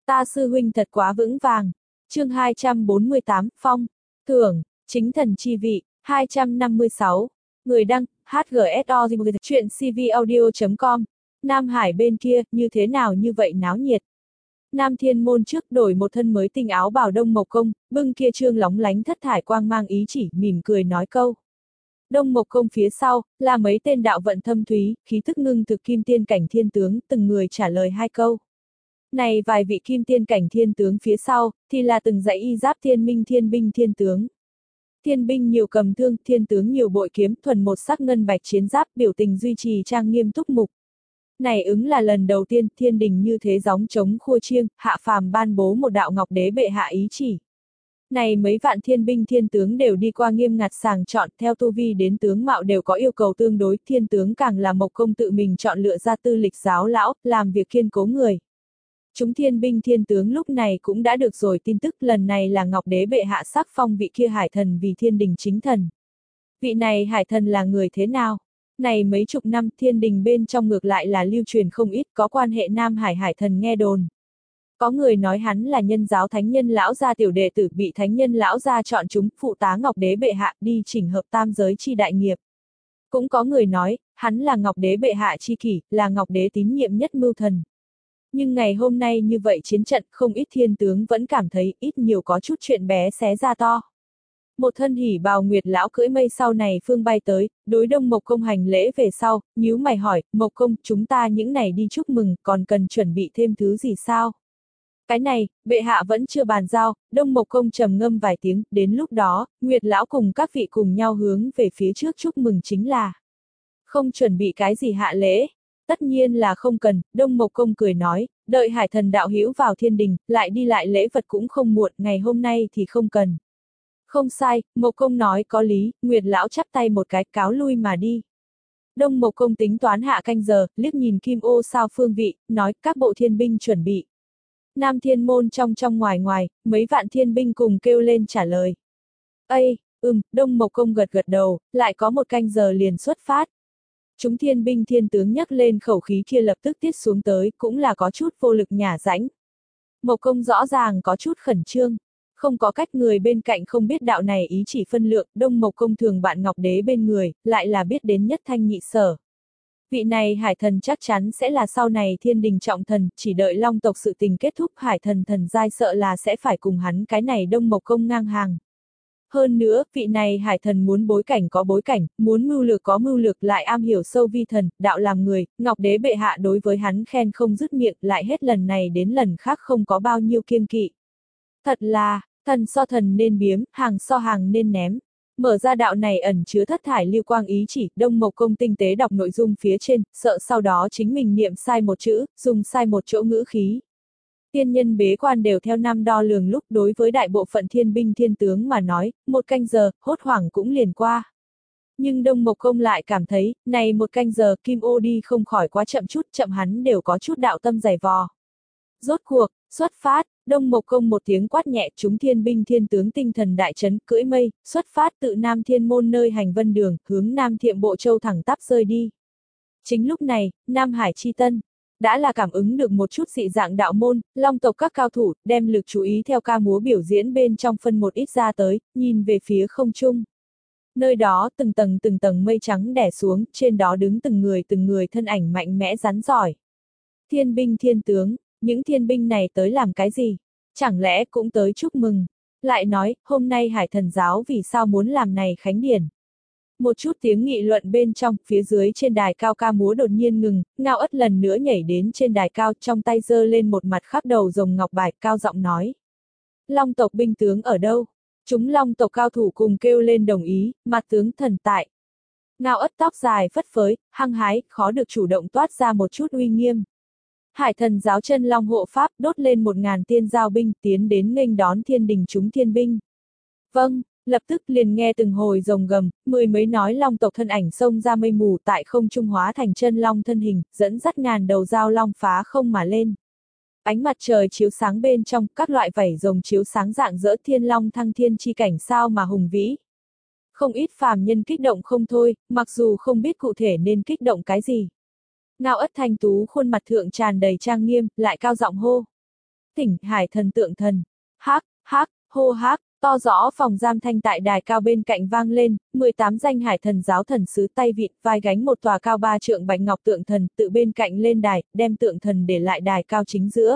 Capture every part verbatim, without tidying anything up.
Ta sư huynh thật quá vững vàng. Chương hai trăm bốn mươi tám, Phong, Thưởng, Chính thần chi vị, hai trăm năm mươi sáu. Người đăng, hát giê ét o chuyện cvaudio chấm com. Nam Hải bên kia, như thế nào như vậy náo nhiệt. Nam Thiên Môn trước đổi một thân mới tinh áo bào Đông Mộc Công, bưng kia trương lóng lánh thất thải quang mang ý chỉ, mỉm cười nói câu. Đông Mộc Công phía sau, là mấy tên đạo vận thâm thúy, khí thức ngưng thực kim tiên cảnh thiên tướng, từng người trả lời hai câu. Này vài vị kim tiên cảnh thiên tướng phía sau, thì là từng dãy y giáp thiên minh thiên binh thiên tướng. Thiên binh nhiều cầm thương, thiên tướng nhiều bội kiếm, thuần một sắc ngân bạch chiến giáp, biểu tình duy trì trang nghiêm túc mục. Này ứng là lần đầu tiên thiên đình như thế gióng trống khua chiêng, hạ phàm ban bố một đạo ngọc đế bệ hạ ý chỉ. Này mấy vạn thiên binh thiên tướng đều đi qua nghiêm ngặt sàng chọn, theo tu vi đến tướng mạo đều có yêu cầu tương đối, thiên tướng càng là Mộc Công tự mình chọn lựa ra tư lịch giáo lão, làm việc kiên cố người. Chúng thiên binh thiên tướng lúc này cũng đã được rồi tin tức, lần này là ngọc đế bệ hạ sắc phong vị kia hải thần vì thiên đình chính thần. Vị này hải thần là người thế nào? Này mấy chục năm thiên đình bên trong ngược lại là lưu truyền không ít, có quan hệ Nam Hải hải thần nghe đồn. Có người nói hắn là nhân giáo thánh nhân lão gia tiểu đệ tử, bị thánh nhân lão gia chọn chúng phụ tá ngọc đế bệ hạ đi chỉnh hợp tam giới chi đại nghiệp. Cũng có người nói, hắn là ngọc đế bệ hạ chi kỷ, là ngọc đế tín nhiệm nhất mưu thần. Nhưng ngày hôm nay như vậy chiến trận, không ít thiên tướng vẫn cảm thấy ít nhiều có chút chuyện bé xé ra to. Một thân hỉ bào nguyệt lão cưỡi mây sau này phương bay tới, đối Đông Mộc Công hành lễ về sau, nhíu mày hỏi, Mộc Công, chúng ta những này đi chúc mừng, còn cần chuẩn bị thêm thứ gì sao? Cái này, bệ hạ vẫn chưa bàn giao. Đông Mộc Công trầm ngâm vài tiếng, đến lúc đó, Nguyệt lão cùng các vị cùng nhau hướng về phía trước chúc mừng chính là không chuẩn bị cái gì hạ lễ. Tất nhiên là không cần, Đông Mộc Công cười nói, đợi hải thần đạo hữu vào thiên đình, lại đi lại lễ vật cũng không muộn, ngày hôm nay thì không cần. Không sai, Mộc Công nói có lý, Nguyệt lão chắp tay một cái cáo lui mà đi. Đông Mộc Công tính toán hạ canh giờ, liếc nhìn kim ô sao phương vị, nói các bộ thiên binh chuẩn bị. Nam Thiên Môn trong trong ngoài ngoài, mấy vạn thiên binh cùng kêu lên trả lời. Ây, ừm, Đông Mộc Công gật gật đầu, lại có một canh giờ liền xuất phát. Chúng thiên binh thiên tướng nhắc lên khẩu khí kia lập tức tiết xuống tới, cũng là có chút vô lực nhả rãnh. Mộc Công rõ ràng có chút khẩn trương. Không có cách, người bên cạnh không biết đạo này ý chỉ phân lượng, Đông Mộc Công thường bạn ngọc đế bên người, lại là biết đến nhất thanh nhị sở. Vị này hải thần chắc chắn sẽ là sau này thiên đình trọng thần, chỉ đợi long tộc sự tình kết thúc hải thần thần giai sợ là sẽ phải cùng hắn cái này Đông Mộc Công ngang hàng. Hơn nữa, vị này hải thần muốn bối cảnh có bối cảnh, muốn mưu lược có mưu lược, lại am hiểu sâu vi thần, đạo làm người, ngọc đế bệ hạ đối với hắn khen không dứt miệng, lại hết lần này đến lần khác không có bao nhiêu kiêng kỵ. Thật là, thần so thần nên biếm, hàng so hàng nên ném. Mở ra đạo này ẩn chứa thất thải lưu quang ý chỉ, Đông Mộc Công tinh tế đọc nội dung phía trên, sợ sau đó chính mình niệm sai một chữ, dùng sai một chỗ ngữ khí. Tiên nhân bế quan đều theo năm đo lường lúc, đối với đại bộ phận thiên binh thiên tướng mà nói, một canh giờ, hốt hoảng cũng liền qua. Nhưng Đông Mộc Công lại cảm thấy, này một canh giờ, kim ô đi không khỏi quá chậm chút, chậm hắn đều có chút đạo tâm dày vò. Rốt cuộc, xuất phát, Đông Mộc Công một tiếng quát nhẹ, chúng thiên binh thiên tướng tinh thần đại chấn, cưỡi mây, xuất phát tự Nam Thiên Môn nơi hành vân đường, hướng Nam Thiệm Bộ Châu thẳng tắp rơi đi. Chính lúc này, Nam Hải Chi Tân đã là cảm ứng được một chút dị dạng đạo môn, long tộc các cao thủ, đem lực chú ý theo ca múa biểu diễn bên trong phân một ít ra tới, nhìn về phía không trung. Nơi đó từng tầng từng tầng mây trắng đè xuống, trên đó đứng từng người từng người thân ảnh mạnh mẽ rắn giỏi. Thiên binh thiên tướng, những thiên binh này tới làm cái gì? Chẳng lẽ cũng tới chúc mừng? Lại nói, hôm nay hải thần giáo vì sao muốn làm này khánh điển? Một chút tiếng nghị luận bên trong, phía dưới trên đài cao ca múa đột nhiên ngừng, Ngao Ất lần nữa nhảy đến trên đài cao, trong tay giơ lên một mặt khắc đầu rồng ngọc bài, cao giọng nói. Long tộc binh tướng ở đâu? Chúng long tộc cao thủ cùng kêu lên đồng ý, mặt tướng thần tại. Ngao Ất tóc dài phất phới, hăng hái, khó được chủ động toát ra một chút uy nghiêm. Hải thần giáo chân long hộ pháp đốt lên một ngàn tiên giao binh tiến đến nghênh đón thiên đình chúng thiên binh. Vâng, lập tức liền nghe từng hồi rồng gầm, mười mấy nói long tộc thân ảnh xông ra mây mù tại không trung hóa thành chân long thân hình, dẫn dắt ngàn đầu dao long phá không mà lên. Ánh mặt trời chiếu sáng bên trong, các loại vảy rồng chiếu sáng dạng dỡ thiên long thăng thiên chi cảnh sao mà hùng vĩ. Không ít phàm nhân kích động không thôi, mặc dù không biết cụ thể nên kích động cái gì. Ngao Ất thanh tú khuôn mặt thượng tràn đầy trang nghiêm, lại cao giọng hô. Thỉnh hải thần tượng thần. Hác, hác, hô hác, to rõ phòng giam thanh tại đài cao bên cạnh vang lên, mười tám danh hải thần giáo thần sứ tay vịn vai gánh một tòa cao ba trượng bạch ngọc tượng thần tự bên cạnh lên đài, đem tượng thần để lại đài cao chính giữa.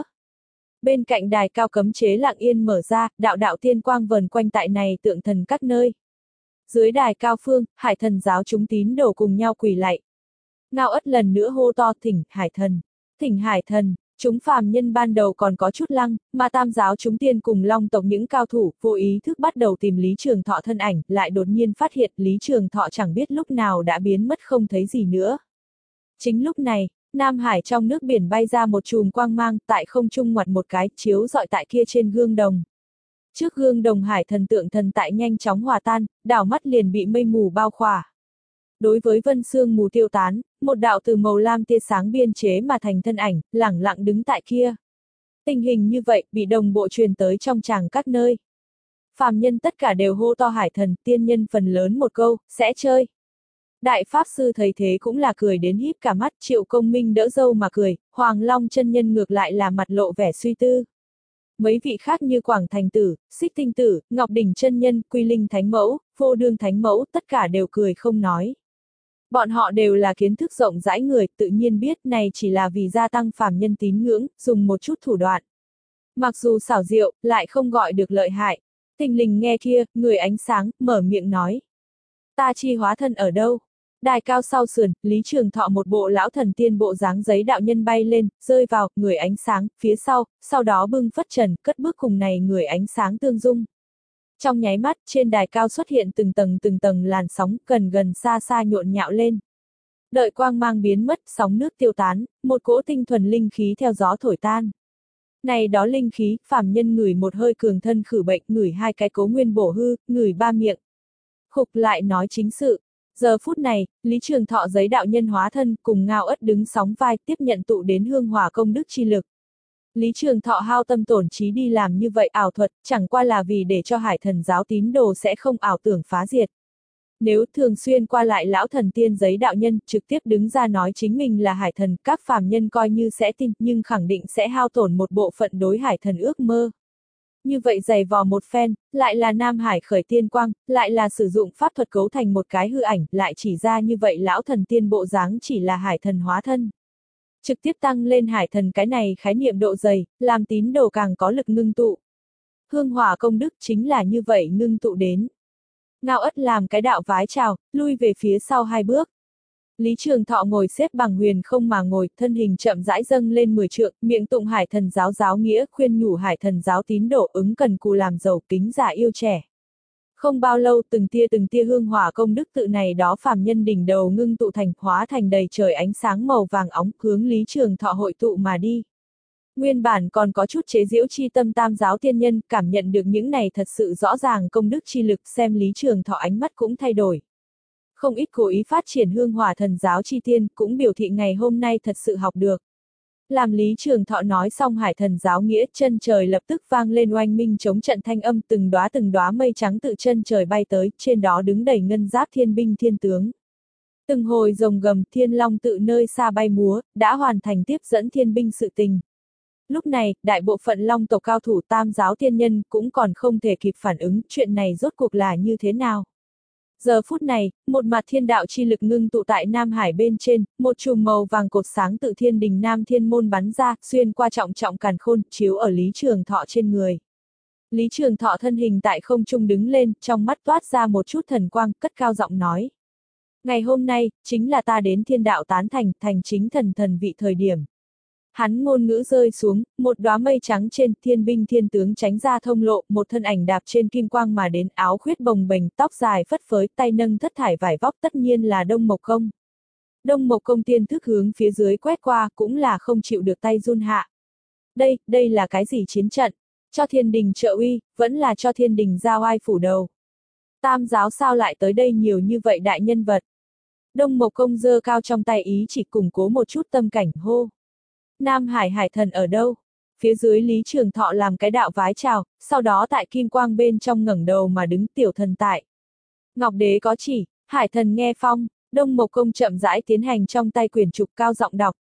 Bên cạnh đài cao cấm chế lặng yên mở ra, đạo đạo tiên quang vờn quanh tại này tượng thần các nơi. Dưới đài cao phương, hải thần giáo chúng tín đồ cùng nhau quỳ lạy. Ngao Ất lần nữa hô to thỉnh hải thần, thỉnh hải thần. Chúng phàm nhân ban đầu còn có chút lăng, mà tam giáo chúng tiên cùng long tộc những cao thủ, vô ý thức bắt đầu tìm Lý Trường Thọ thân ảnh, lại đột nhiên phát hiện Lý Trường Thọ chẳng biết lúc nào đã biến mất không thấy gì nữa. Chính lúc này, Nam Hải trong nước biển bay ra một chùm quang mang, tại không trung ngoặt một cái, chiếu rọi tại kia trên gương đồng. Trước gương đồng hải thần tượng thần tại nhanh chóng hòa tan, đảo mắt liền bị mây mù bao khỏa. Đối với vân sương mù tiêu tán, một đạo từ màu lam tia sáng biên chế mà thành thân ảnh, lẳng lặng đứng tại kia. Tình hình như vậy, bị đồng bộ truyền tới trong tràng các nơi. Phàm nhân tất cả đều hô to hải thần, tiên nhân phần lớn một câu, sẽ chơi. Đại Pháp Sư thấy thế cũng là cười đến híp cả mắt, Triệu Công Minh đỡ dâu mà cười, Hoàng Long chân nhân ngược lại là mặt lộ vẻ suy tư. Mấy vị khác như Quảng Thành Tử, Xích Tinh Tử, Ngọc Đỉnh chân nhân, Quy Linh Thánh Mẫu, Vô Đương Thánh Mẫu, tất cả đều cười không nói. Bọn họ đều là kiến thức rộng rãi người, tự nhiên biết này chỉ là vì gia tăng phàm nhân tín ngưỡng, dùng một chút thủ đoạn. Mặc dù xảo diệu, lại không gọi được lợi hại. Thình lình nghe kia, người ánh sáng, mở miệng nói. Ta chi hóa thân ở đâu? Đài cao sau sườn, Lý Trường Thọ một bộ lão thần tiên bộ dáng giấy đạo nhân bay lên, rơi vào, người ánh sáng, phía sau, sau đó bưng phất trần, cất bước cùng này người ánh sáng tương dung. Trong nháy mắt, trên đài cao xuất hiện từng tầng từng tầng làn sóng, gần gần xa xa nhộn nhạo lên. Đợi quang mang biến mất, sóng nước tiêu tán, một cỗ tinh thuần linh khí theo gió thổi tan. Này đó linh khí, phàm nhân ngửi một hơi cường thân khử bệnh, ngửi hai cái cố nguyên bổ hư, ngửi ba miệng. Khục lại nói chính sự. Giờ phút này, Lý Trường Thọ giấy đạo nhân hóa thân, cùng Ngao Ất đứng sóng vai tiếp nhận tụ đến hương hỏa công đức chi lực. Lý Trường Thọ hao tâm tổn trí đi làm như vậy ảo thuật, chẳng qua là vì để cho hải thần giáo tín đồ sẽ không ảo tưởng phá diệt. Nếu thường xuyên qua lại lão thần tiên giấy đạo nhân, trực tiếp đứng ra nói chính mình là hải thần, các phàm nhân coi như sẽ tin, nhưng khẳng định sẽ hao tổn một bộ phận đối hải thần ước mơ. Như vậy dày vò một phen, lại là Nam Hải khởi tiên quang, lại là sử dụng pháp thuật cấu thành một cái hư ảnh, lại chỉ ra như vậy lão thần tiên bộ dáng chỉ là hải thần hóa thân. Trực tiếp tăng lên hải thần cái này khái niệm độ dày, làm tín đồ càng có lực ngưng tụ. Hương hỏa công đức chính là như vậy ngưng tụ đến. Ngao Ất làm cái đạo vái chào, lui về phía sau hai bước. Lý Trường Thọ ngồi xếp bằng huyền không mà ngồi, thân hình chậm rãi dâng lên mười trượng, miệng tụng hải thần giáo giáo nghĩa, khuyên nhủ hải thần giáo tín đồ ứng cần cù làm giàu, kính già yêu trẻ. Không bao lâu, từng tia từng tia hương hỏa công đức tự này đó phàm nhân đỉnh đầu ngưng tụ thành, hóa thành đầy trời ánh sáng màu vàng óng, hướng Lý Trường Thọ hội tụ mà đi. Nguyên bản còn có chút chế giễu chi tâm tam giáo tiên nhân, cảm nhận được những này thật sự rõ ràng công đức chi lực, xem Lý Trường Thọ ánh mắt cũng thay đổi. Không ít cố ý phát triển hương hỏa thần giáo chi tiên, cũng biểu thị ngày hôm nay thật sự học được. Làm Lý Trường Thọ nói xong hải thần giáo nghĩa, chân trời lập tức vang lên oanh minh chống trận thanh âm, từng đóa từng đóa mây trắng tự chân trời bay tới, trên đó đứng đầy ngân giáp thiên binh thiên tướng. Từng hồi rồng gầm thiên long tự nơi xa bay múa, đã hoàn thành tiếp dẫn thiên binh sự tình. Lúc này, đại bộ phận long tộc cao thủ tam giáo tiên nhân cũng còn không thể kịp phản ứng, chuyện này rốt cuộc là như thế nào. Giờ phút này, một mặt thiên đạo chi lực ngưng tụ tại Nam Hải bên trên, một chùm màu vàng cột sáng tự thiên đình Nam Thiên Môn bắn ra, xuyên qua trọng trọng càn khôn, chiếu ở Lý Trường Thọ trên người. Lý Trường Thọ thân hình tại không trung đứng lên, trong mắt toát ra một chút thần quang, cất cao giọng nói. Ngày hôm nay, chính là ta đến thiên đạo tán thành, thành chính thần thần vị thời điểm. Hắn ngôn ngữ rơi xuống, một đóa mây trắng trên, thiên binh thiên tướng tránh ra thông lộ, một thân ảnh đạp trên kim quang mà đến, áo khuyết bồng bềnh, tóc dài phất phới, tay nâng thất thải vải vóc, tất nhiên là Đông Mộc Công. Đông Mộc Công tiên thức hướng phía dưới quét qua, cũng là không chịu được tay run hạ. Đây, đây là cái gì chiến trận? Cho thiên đình trợ uy, vẫn là cho thiên đình giao ai phủ đầu. Tam giáo sao lại tới đây nhiều như vậy đại nhân vật? Đông Mộc Công giơ cao trong tay ý chỉ củng cố một chút tâm cảnh, hô. Nam Hải hải thần ở đâu? Phía dưới Lý Trường Thọ làm cái đạo vái chào, sau đó tại kim quang bên trong ngẩng đầu mà đứng tiểu thần tại. Ngọc Đế có chỉ, hải thần nghe phong, Đông Mộc Công chậm rãi tiến hành trong tay quyển trục cao giọng đọc.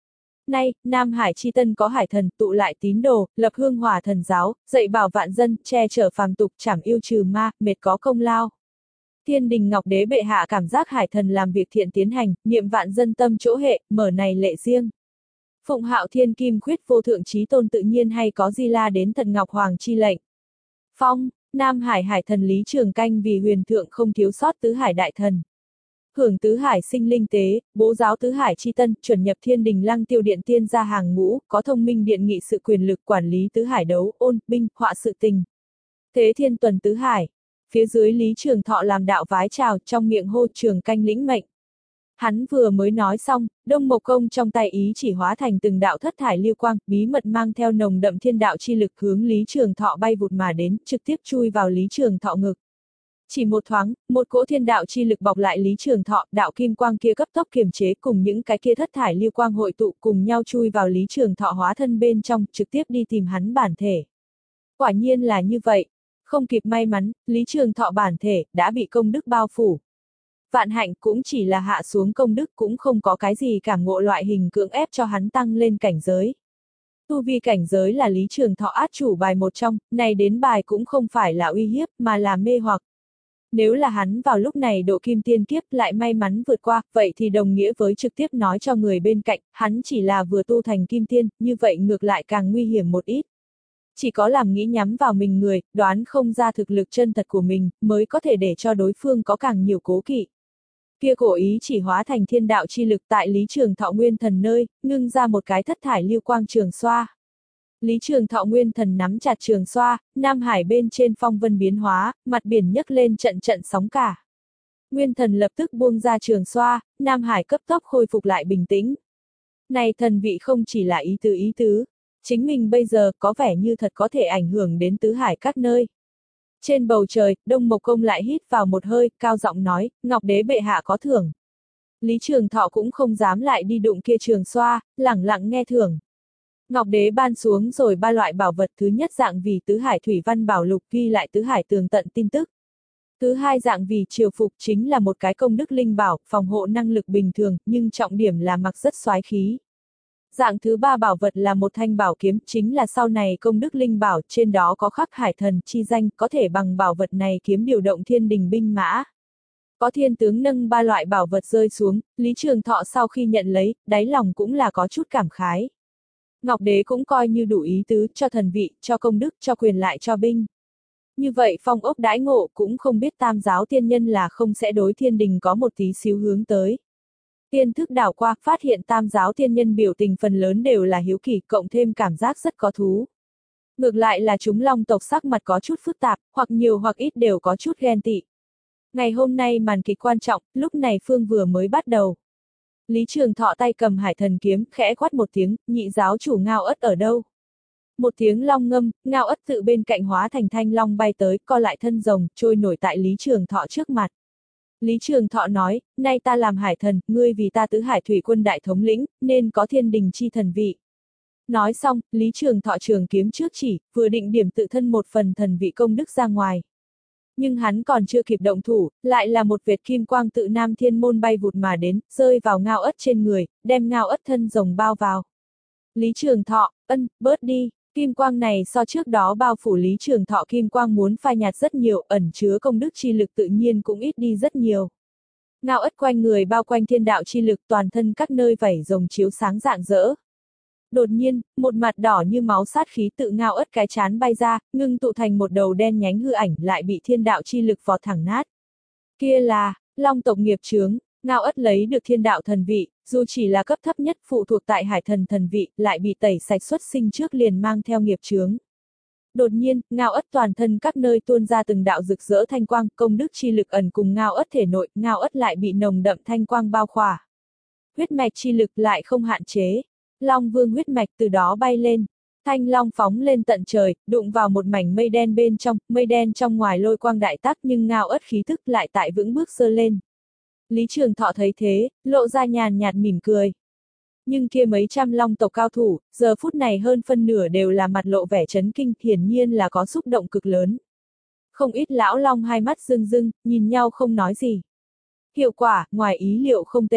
Nay, Nam Hải chi tân có hải thần tụ lại tín đồ, lập hương hỏa thần giáo, dạy bảo vạn dân, che chở phàm tục, trảm yêu trừ ma, mệt có công lao. Thiên đình Ngọc Đế bệ hạ cảm giác hải thần làm việc thiện tiến hành, niệm vạn dân tâm chỗ hệ, mở này lệ riêng. Phụng Hạo Thiên Kim Khuyết vô thượng chí tôn tự nhiên hay có Di La đến Thần Ngọc Hoàng chi lệnh. Phong, Nam Hải hải thần Lý Trường Canh vì huyền thượng không thiếu sót tứ hải đại thần. Hưởng tứ hải sinh linh tế, bố giáo tứ hải chi tân, chuẩn nhập thiên đình lăng tiêu điện tiên ra hàng ngũ, có thông minh điện nghị sự quyền lực quản lý tứ hải đấu, ôn, binh, họa sự tình. Thế thiên tuần tứ hải. Phía dưới Lý Trường Thọ làm đạo vái chào, trong miệng hô Trường Canh lĩnh mệnh. Hắn vừa mới nói xong, Đông Mộc Công trong tay ý chỉ hóa thành từng đạo thất thải lưu quang, bí mật mang theo nồng đậm thiên đạo chi lực hướng Lý Trường Thọ bay vụt mà đến, trực tiếp chui vào Lý Trường Thọ ngực. Chỉ một thoáng, một cỗ thiên đạo chi lực bọc lại Lý Trường Thọ, đạo kim quang kia cấp tốc kiềm chế cùng những cái kia thất thải lưu quang hội tụ cùng nhau chui vào Lý Trường Thọ hóa thân bên trong, trực tiếp đi tìm hắn bản thể. Quả nhiên là như vậy. Không kịp may mắn, Lý Trường Thọ bản thể đã bị công đức bao phủ. Vạn hạnh cũng chỉ là hạ xuống công đức, cũng không có cái gì cảm ngộ loại hình cưỡng ép cho hắn tăng lên cảnh giới. Tu vi cảnh giới là Lý Trường Thọ át chủ bài một trong, này đến bài cũng không phải là uy hiếp mà là mê hoặc. Nếu là hắn vào lúc này độ kim tiên kiếp lại may mắn vượt qua, vậy thì đồng nghĩa với trực tiếp nói cho người bên cạnh, hắn chỉ là vừa tu thành kim tiên, như vậy ngược lại càng nguy hiểm một ít. Chỉ có làm nghĩ nhắm vào mình người, đoán không ra thực lực chân thật của mình, mới có thể để cho đối phương có càng nhiều cố kỵ. Kia cổ ý chỉ hóa thành thiên đạo chi lực tại Lý Trường Thọ Nguyên Thần nơi, ngưng ra một cái thất thải lưu quang trường xoa. Lý Trường Thọ Nguyên Thần nắm chặt trường xoa, Nam Hải bên trên phong vân biến hóa, mặt biển nhấc lên trận trận sóng cả. Nguyên Thần lập tức buông ra trường xoa, Nam Hải cấp tốc khôi phục lại bình tĩnh. Này thần vị không chỉ là ý tứ ý tứ, chính mình bây giờ có vẻ như thật có thể ảnh hưởng đến tứ hải các nơi. Trên bầu trời, Đông Mộc Công lại hít vào một hơi, cao giọng nói, Ngọc Đế bệ hạ có thưởng. Lý Trường Thọ cũng không dám lại đi đụng kia trường xoa, lẳng lặng nghe thưởng. Ngọc Đế ban xuống rồi ba loại bảo vật, thứ nhất dạng vì tứ hải thủy văn bảo lục ghi lại tứ hải tường tận tin tức. Thứ hai dạng vì triều phục chính là một cái công đức linh bảo, phòng hộ năng lực bình thường, nhưng trọng điểm là mặc rất soái khí. Dạng thứ ba bảo vật là một thanh bảo kiếm, chính là sau này công đức linh bảo, trên đó có khắc hải thần chi danh, có thể bằng bảo vật này kiếm điều động thiên đình binh mã. Có thiên tướng nâng ba loại bảo vật rơi xuống, Lý Trường Thọ sau khi nhận lấy, đáy lòng cũng là có chút cảm khái. Ngọc Đế cũng coi như đủ ý tứ, cho thần vị, cho công đức, cho quyền lại cho binh. Như vậy phong ốc đãi ngộ cũng không biết tam giáo tiên nhân là không sẽ đối thiên đình có một tí xíu hướng tới. Tiên thức đảo qua, phát hiện tam giáo tiên nhân biểu tình phần lớn đều là hiếu kỳ, cộng thêm cảm giác rất có thú. Ngược lại là chúng long tộc sắc mặt có chút phức tạp, hoặc nhiều hoặc ít đều có chút ghen tị. Ngày hôm nay màn kịch quan trọng, lúc này phương vừa mới bắt đầu. Lý Trường Thọ tay cầm hải thần kiếm, khẽ quát một tiếng, nhị giáo chủ Ngao Ất ở đâu? Một tiếng long ngâm, Ngao Ất tự bên cạnh hóa thành thanh long bay tới, co lại thân rồng, trôi nổi tại Lý Trường Thọ trước mặt. Lý Trường Thọ nói, nay ta làm hải thần, ngươi vì ta tứ hải thủy quân đại thống lĩnh, nên có thiên đình chi thần vị. Nói xong, Lý Trường Thọ trường kiếm trước chỉ, vừa định điểm tự thân một phần thần vị công đức ra ngoài. Nhưng hắn còn chưa kịp động thủ, lại là một vệt kim quang tự Nam Thiên Môn bay vụt mà đến, rơi vào Ngao Ất trên người, đem Ngao Ất thân rồng bao vào. Lý Trường Thọ, ân, bớt đi, kim quang này so trước đó bao phủ Lý Trường Thọ kim quang muốn phai nhạt rất nhiều, ẩn chứa công đức chi lực tự nhiên cũng ít đi rất nhiều. Ngao Ất quanh người bao quanh thiên đạo chi lực, toàn thân các nơi vảy rồng chiếu sáng rạng rỡ. Đột nhiên, một mặt đỏ như máu sát khí tự Ngao Ất cái chán bay ra, ngưng tụ thành một đầu đen nhánh hư ảnh, lại bị thiên đạo chi lực vọt thẳng nát. Kia là long tộc nghiệp chướng. Ngao Ất lấy được thiên đạo thần vị, dù chỉ là cấp thấp nhất phụ thuộc tại hải thần thần vị, lại bị tẩy sạch xuất sinh trước liền mang theo nghiệp chướng. Đột nhiên, Ngao Ất toàn thân các nơi tuôn ra từng đạo rực rỡ thanh quang, công đức chi lực ẩn cùng Ngao Ất thể nội, Ngao Ất lại bị nồng đậm thanh quang bao khỏa. Huyết mạch chi lực lại không hạn chế. Long Vương huyết mạch từ đó bay lên. Thanh long phóng lên tận trời, đụng vào một mảnh mây đen bên trong, mây đen trong ngoài lôi quang đại tắc nhưng Ngao Ất khí thức lại tại vững bước giơ lên. Lý Trường Thọ thấy thế, lộ ra nhàn nhạt mỉm cười. Nhưng kia mấy trăm long tộc cao thủ, giờ phút này hơn phân nửa đều là mặt lộ vẻ chấn kinh, hiển nhiên là có xúc động cực lớn. Không ít lão long hai mắt rưng rưng, nhìn nhau không nói gì. Hiệu quả, ngoài ý liệu không tệ.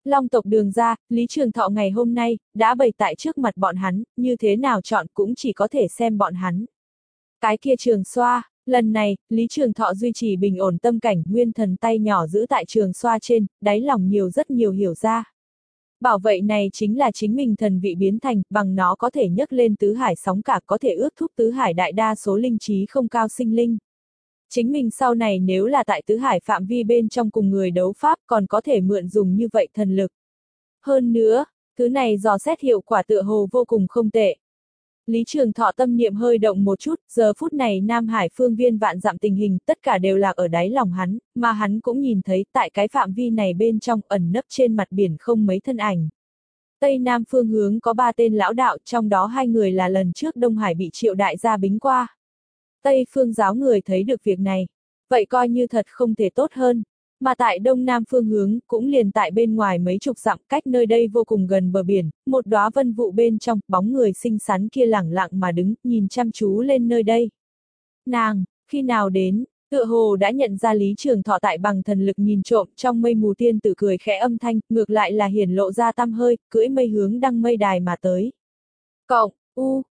Long tộc Đường ra, Lý Trường Thọ ngày hôm nay, đã bày tại trước mặt bọn hắn, như thế nào chọn cũng chỉ có thể xem bọn hắn. Cái kia Trường Xoa, lần này, Lý Trường Thọ duy trì bình ổn tâm cảnh, nguyên thần tay nhỏ giữ tại Trường Xoa trên, đáy lòng nhiều rất nhiều hiểu ra. Bảo vậy này chính là chính mình thần vị biến thành, bằng nó có thể nhấc lên tứ hải sóng cả, có thể ước thúc tứ hải đại đa số linh trí không cao sinh linh. Chính mình sau này nếu là tại tứ hải phạm vi bên trong cùng người đấu pháp còn có thể mượn dùng như vậy thần lực. Hơn nữa, thứ này dò xét hiệu quả tựa hồ vô cùng không tệ. Lý Trường Thọ tâm niệm hơi động một chút, giờ phút này Nam Hải phương viên vạn dặm tình hình tất cả đều lạc ở đáy lòng hắn, mà hắn cũng nhìn thấy tại cái phạm vi này bên trong ẩn nấp trên mặt biển không mấy thân ảnh. Tây Nam phương hướng có ba tên lão đạo, trong đó hai người là lần trước Đông Hải bị Triệu đại gia bính qua. Tây phương giáo người thấy được việc này, vậy coi như thật không thể tốt hơn. Mà tại đông nam phương hướng, cũng liền tại bên ngoài mấy chục dặm cách nơi đây vô cùng gần bờ biển, một đóa vân vụ bên trong, bóng người xinh xắn kia lẳng lặng mà đứng, nhìn chăm chú lên nơi đây. Nàng, khi nào đến, tựa hồ đã nhận ra Lý Trường Thọ tại bằng thần lực nhìn trộm, trong mây mù tiên tử cười khẽ âm thanh, ngược lại là hiển lộ ra tăm hơi, cưỡi mây hướng đăng mây đài mà tới. Cộng, u,